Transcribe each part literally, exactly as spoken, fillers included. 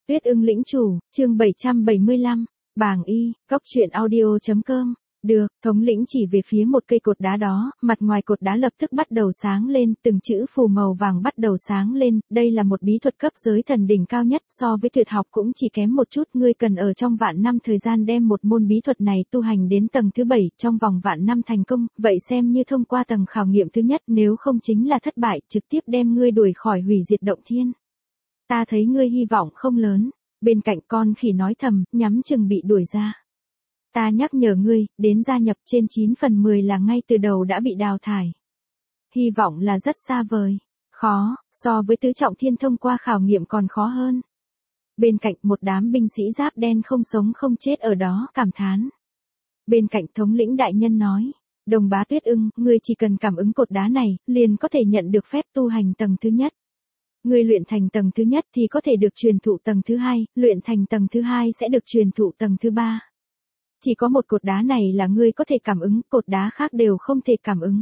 Tuyết ưng lĩnh chủ, chương bảy trăm bảy mươi lăm, bảng y, góc truyện audio chấm com. Được, thống lĩnh chỉ về phía một cây cột đá đó, mặt ngoài cột đá lập tức bắt đầu sáng lên, từng chữ phù màu vàng bắt đầu sáng lên, đây là một bí thuật cấp giới thần đỉnh cao nhất, so với tuyệt học cũng chỉ kém một chút, ngươi cần ở trong vạn năm thời gian đem một môn bí thuật này tu hành đến tầng thứ bảy, trong vòng vạn năm thành công, vậy xem như thông qua tầng khảo nghiệm thứ nhất, nếu không chính là thất bại, trực tiếp đem ngươi đuổi khỏi hủy diệt động thiên. Ta thấy ngươi hy vọng không lớn, bên cạnh con khỉ nói thầm, nhắm chừng bị đuổi ra. Ta nhắc nhở ngươi, đến gia nhập trên chín phần mười là ngay từ đầu đã bị đào thải. Hy vọng là rất xa vời. Khó, so với tứ trọng thiên thông qua khảo nghiệm còn khó hơn. Bên cạnh một đám binh sĩ giáp đen không sống không chết ở đó cảm thán. Bên cạnh thống lĩnh đại nhân nói, Đồng Bá Tuyết ưng, ngươi chỉ cần cảm ứng cột đá này, liền có thể nhận được phép tu hành tầng thứ nhất. Ngươi luyện thành tầng thứ nhất thì có thể được truyền thụ tầng thứ hai, luyện thành tầng thứ hai sẽ được truyền thụ tầng thứ ba. Chỉ có một cột đá này là ngươi có thể cảm ứng, cột đá khác đều không thể cảm ứng.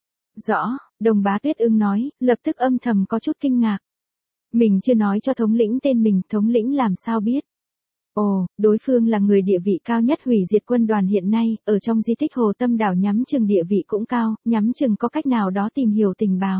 Rõ, Đồng Bá Tuyết ưng nói, lập tức âm thầm có chút kinh ngạc. Mình chưa nói cho thống lĩnh tên mình, thống lĩnh làm sao biết. Ồ, đối phương là người địa vị cao nhất hủy diệt quân đoàn hiện nay, ở trong di tích Hồ Tâm Đảo nhắm chừng địa vị cũng cao, nhắm chừng có cách nào đó tìm hiểu tình báo.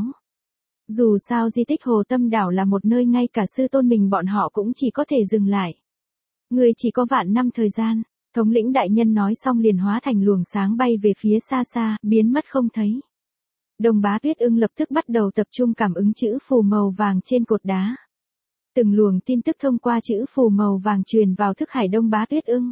Dù sao di tích Hồ Tâm Đảo là một nơi ngay cả sư tôn mình bọn họ cũng chỉ có thể dừng lại. Ngươi chỉ có vạn năm thời gian. Thống lĩnh đại nhân nói xong liền hóa thành luồng sáng bay về phía xa xa, biến mất không thấy. Đồng Bá Tuyết ưng lập tức bắt đầu tập trung cảm ứng chữ phù màu vàng trên cột đá. Từng luồng tin tức thông qua chữ phù màu vàng truyền vào thức hải Đông Bá Tuyết ưng.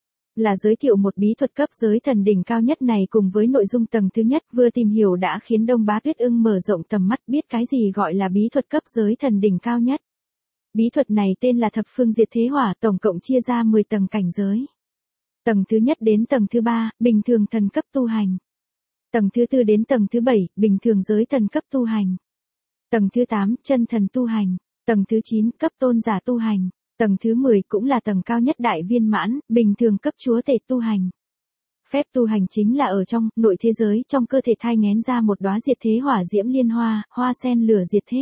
Là giới thiệu một bí thuật cấp giới thần đỉnh cao nhất này cùng với nội dung tầng thứ nhất vừa tìm hiểu đã khiến Đông Bá Tuyết ưng mở rộng tầm mắt biết cái gì gọi là bí thuật cấp giới thần đỉnh cao nhất. Bí thuật này tên là Thập Phương Diệt Thế Hỏa, tổng cộng chia ra mười tầng cảnh giới. Tầng thứ nhất đến tầng thứ ba, bình thường thần cấp tu hành. Tầng thứ tư đến tầng thứ bảy, bình thường giới thần cấp tu hành. Tầng thứ tám, chân thần tu hành. Tầng thứ chín, cấp tôn giả tu hành. Tầng thứ mười cũng là tầng cao nhất đại viên mãn, bình thường cấp chúa tể tu hành. Phép tu hành chính là ở trong, nội thế giới, trong cơ thể thai nghén ra một đóa diệt thế hỏa diễm liên hoa, hoa sen lửa diệt thế.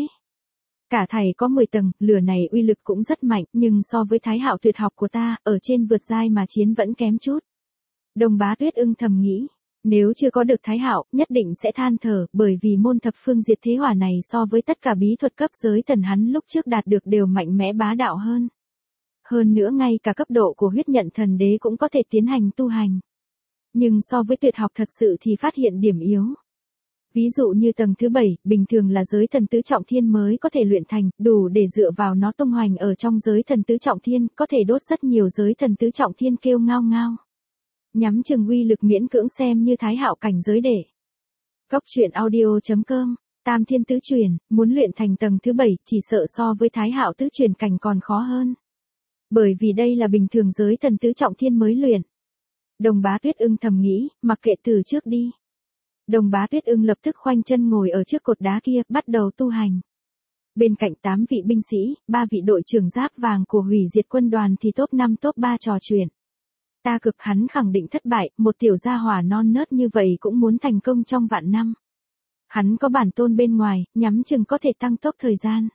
Cả thảy có mười tầng, lửa này uy lực cũng rất mạnh, nhưng so với Thái Hạo tuyệt học của ta, ở trên vượt giai mà chiến vẫn kém chút. Đồng Bá Tuyết ưng thầm nghĩ, nếu chưa có được Thái Hạo, nhất định sẽ than thở, bởi vì môn Thập Phương Diệt Thế Hỏa này so với tất cả bí thuật cấp giới thần hắn lúc trước đạt được đều mạnh mẽ bá đạo hơn. Hơn nữa ngay cả cấp độ của huyết nhận thần đế cũng có thể tiến hành tu hành. Nhưng so với tuyệt học thật sự thì phát hiện điểm yếu. Ví dụ như tầng thứ bảy, bình thường là giới thần tứ trọng thiên mới có thể luyện thành, đủ để dựa vào nó tung hoành ở trong giới thần tứ trọng thiên, có thể đốt rất nhiều giới thần tứ trọng thiên kêu ngao ngao. Nhắm chừng uy lực miễn cưỡng xem như Thái Hạo cảnh giới để. Góc truyện audio chấm com, Tam Thiên Tứ Truyền, muốn luyện thành tầng thứ bảy, chỉ sợ so với Thái Hạo tứ truyền cảnh còn khó hơn. Bởi vì đây là bình thường giới thần tứ trọng thiên mới luyện. Đồng Bá Tuyết ưng thầm nghĩ, mặc kệ từ trước đi. Đồng Bá Tuyết ưng lập tức khoanh chân ngồi ở trước cột đá kia, bắt đầu tu hành. Bên cạnh tám vị binh sĩ, ba vị đội trưởng giáp vàng của hủy diệt quân đoàn thì top năm top ba trò chuyện. Ta cực hắn khẳng định thất bại, một tiểu gia hỏa non nớt như vậy cũng muốn thành công trong vạn năm. Hắn có bản tôn bên ngoài, nhắm chừng có thể tăng tốc thời gian.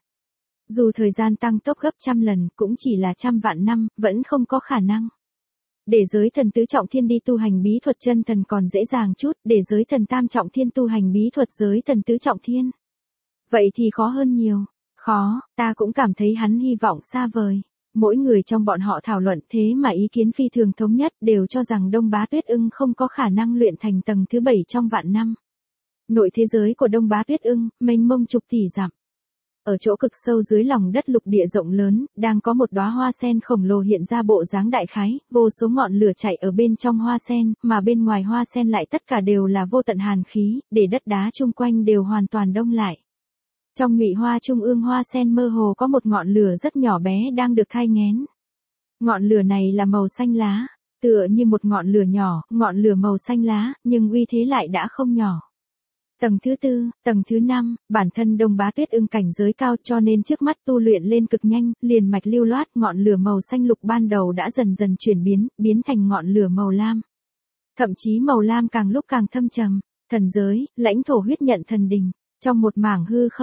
Dù thời gian tăng tốc gấp trăm lần, cũng chỉ là trăm vạn năm, vẫn không có khả năng. Để giới thần tứ trọng thiên đi tu hành bí thuật chân thần còn dễ dàng chút, để giới thần tam trọng thiên tu hành bí thuật giới thần tứ trọng thiên. Vậy thì khó hơn nhiều. Khó, ta cũng cảm thấy hắn hy vọng xa vời. Mỗi người trong bọn họ thảo luận thế mà ý kiến phi thường thống nhất đều cho rằng Đông Bá Tuyết ưng không có khả năng luyện thành tầng thứ bảy trong vạn năm. Nội thế giới của Đông Bá Tuyết ưng, mênh mông chục tỷ dặm. Ở chỗ cực sâu dưới lòng đất lục địa rộng lớn, đang có một đóa hoa sen khổng lồ hiện ra bộ dáng đại khái, vô số ngọn lửa chạy ở bên trong hoa sen, mà bên ngoài hoa sen lại tất cả đều là vô tận hàn khí, để đất đá chung quanh đều hoàn toàn đông lại. Trong nhụy hoa trung ương hoa sen mơ hồ có một ngọn lửa rất nhỏ bé đang được thai nghén. Ngọn lửa này là màu xanh lá, tựa như một ngọn lửa nhỏ, ngọn lửa màu xanh lá, nhưng uy thế lại đã không nhỏ. Tầng thứ tư, tầng thứ năm, bản thân Đông Bá Tuyết ưng cảnh giới cao cho nên trước mắt tu luyện lên cực nhanh, liền mạch lưu loát, ngọn lửa màu xanh lục ban đầu đã dần dần chuyển biến, biến thành ngọn lửa màu lam. Thậm chí màu lam càng lúc càng thâm trầm, thần giới, lãnh thổ huyết nhận thần đình, trong một mảng hư không,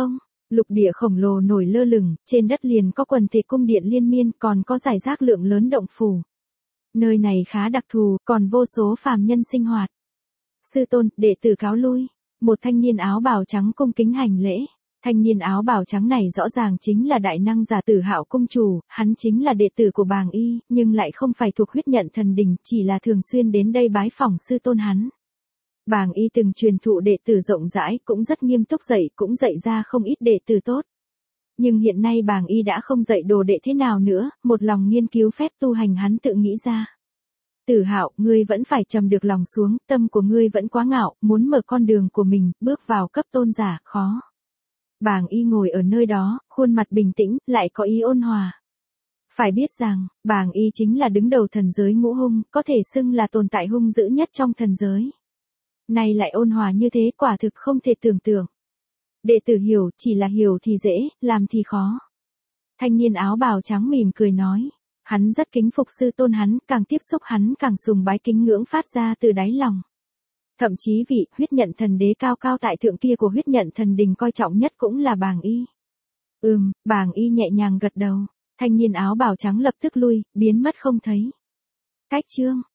Lục địa khổng lồ nổi lơ lửng, trên đất liền có quần thể cung điện liên miên, còn có rải rác lượng lớn động phủ. Nơi này khá đặc thù, còn vô số phàm nhân sinh hoạt. Sư tôn, đệ tử cáo lui. Một thanh niên áo bào trắng cung kính hành lễ. Thanh niên áo bào trắng này rõ ràng chính là đại năng giả Tử Hạo cung chủ, hắn chính là đệ tử của Bàng Y, nhưng lại không phải thuộc huyết nhận thần đình, chỉ là thường xuyên đến đây bái phỏng sư tôn hắn. Bàng Y từng truyền thụ đệ tử rộng rãi, cũng rất nghiêm túc dạy, cũng dạy ra không ít đệ tử tốt. Nhưng hiện nay Bàng Y đã không dạy đồ đệ thế nào nữa, một lòng nghiên cứu phép tu hành hắn tự nghĩ ra. Tử Hạo, ngươi vẫn phải trầm được lòng xuống, tâm của ngươi vẫn quá ngạo, muốn mở con đường của mình, bước vào cấp tôn giả, khó. Bàng Y ngồi ở nơi đó, khuôn mặt bình tĩnh, lại có ý ôn hòa. Phải biết rằng, Bàng Y chính là đứng đầu thần giới ngũ hung, có thể xưng là tồn tại hung dữ nhất trong thần giới. Nay lại ôn hòa như thế, quả thực không thể tưởng tượng. Đệ tử hiểu, chỉ là hiểu thì dễ, làm thì khó. Thanh niên áo bào trắng mỉm cười nói. Hắn rất kính phục sư tôn hắn, càng tiếp xúc hắn càng sùng bái kính ngưỡng phát ra từ đáy lòng. Thậm chí vị huyết nhận thần đế cao cao tại thượng kia của huyết nhận thần đình coi trọng nhất cũng là Bàng Y. Ừm, Bàng Y nhẹ nhàng gật đầu. Thanh niên áo bào trắng lập tức lui, biến mất không thấy. Cách chương